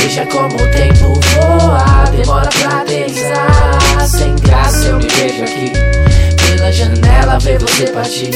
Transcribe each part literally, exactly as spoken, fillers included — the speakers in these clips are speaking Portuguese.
Veja como o tempo voa, demora pra aterrissar. Sem graça eu me vejo aqui, pela janela ver você partir.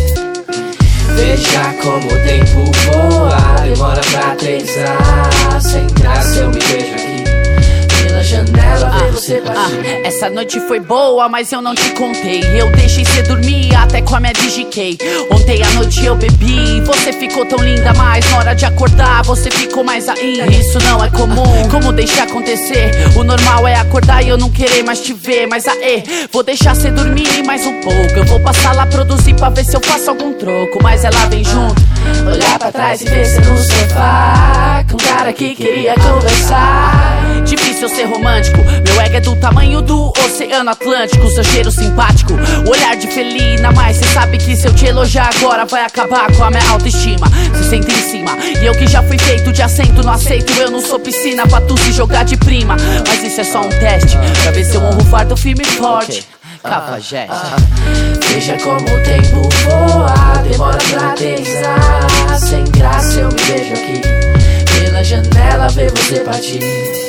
Veja como o tempo voa, demora pra aterrissar. Sem graça eu me vejo aqui, pela janela ver você partir. Ah, essa noite foi boa, mas eu não te contei. Eu deixei cê dormir até com a minha DigiKey. Ontem à noite eu bebi, você ficou tão linda, mas na hora de acordar você ficou mais ainda. Isso não é comum, como deixar acontecer? O normal é acordar e eu não querer mais te ver. Mas aê, vou deixar cê dormir mais um pouco. Eu vou passar lá produzir pra ver se eu faço algum troco. Mas ela vem junto, olhar pra trás e ver cê no sofá, com um cara que queria conversar. Difícil ser romântico, meu ego é do tamanho do Oceano Atlântico. Seu cheiro simpático, o olhar de felina. Mas cê sabe que se eu te elogiar agora vai acabar com a minha autoestima. Cê senta em cima, e eu que já fui feito de assento não aceito. Eu não sou piscina pra tu se jogar de prima. Mas isso é só um teste, pra ver se eu honro o fardo firme e forte. Cafajeste. Veja como o tempo voa, demora pra aterrissar. Sem graça eu me vejo aqui, pela janela ver você partir.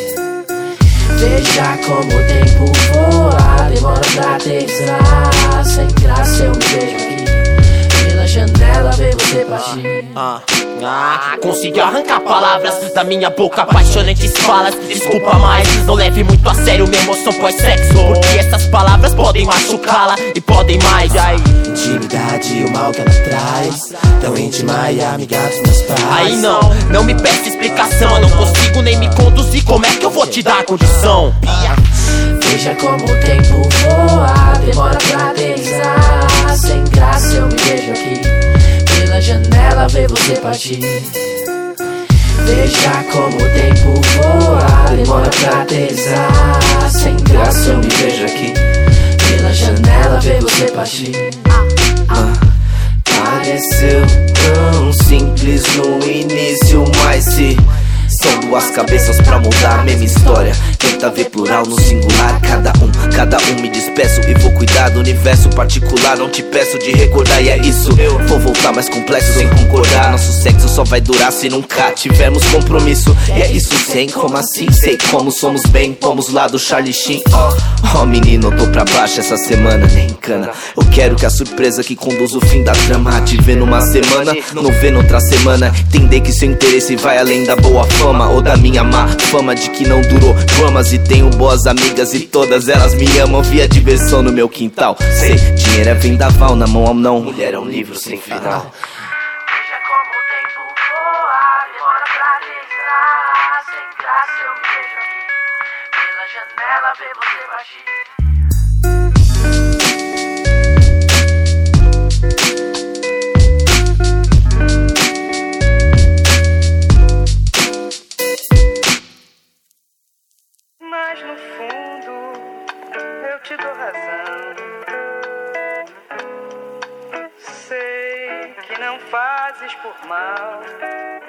Veja como o tempo voa, demora pra aterrissar. Sem graça eu me vejo aqui, pela janela ver você partir. Ah, ah, consegui arrancar palavras da minha boca, apaixonantes falas. Desculpa, mas não leve muito a sério minha emoção pós-sexo, porque essas palavras podem machucá-la e podem mais. Aí, intimidade e o mal que ela traz, tão íntima e amiga dos meus pais. aí não, não me peça explicação. Eu não consigo nem me conduzir, como é que eu vou te dar condição? Veja como o tempo voa, demora pra aterrissar. Sem graça eu me vejo aqui, pela janela ver você partir. Veja como o tempo voa, demora pra aterrissar. Sem graça eu me vejo aqui, pela janela ver você partir. Ah, pareceu tão simples no início, mas se são duas cabeças pra mudar a mesma história. Tenta ver plural no singular, cada um, cada um me despeço e vou cuidar do universo particular. Não te peço de recordar e é isso, eu vou voltar mais complexo sem concordar. Nosso sexo só vai durar se nunca tivermos compromisso. E é isso, sem como assim, sei como somos bem, pomos lá do Charlie Sheen. Oh, oh menino, eu tô pra baixo essa semana, nem cana. Eu quero que a surpresa que conduz o fim da trama te ver numa semana, não ver noutra semana. Entender que seu interesse vai além da boa fama ou da minha má fama de que não durou dramas. E tenho boas amigas e todas elas me amam. Via diversão no meu quintal. Sei, dinheiro é vendaval na mão ao não. Mulher é um livro sem final. Veja como o tempo voa, demora pra aterrissar. Sem graça eu me vejo aqui, pela janela ver você partir. Mas no fundo eu te dou razão. Sei que não fazes por mal.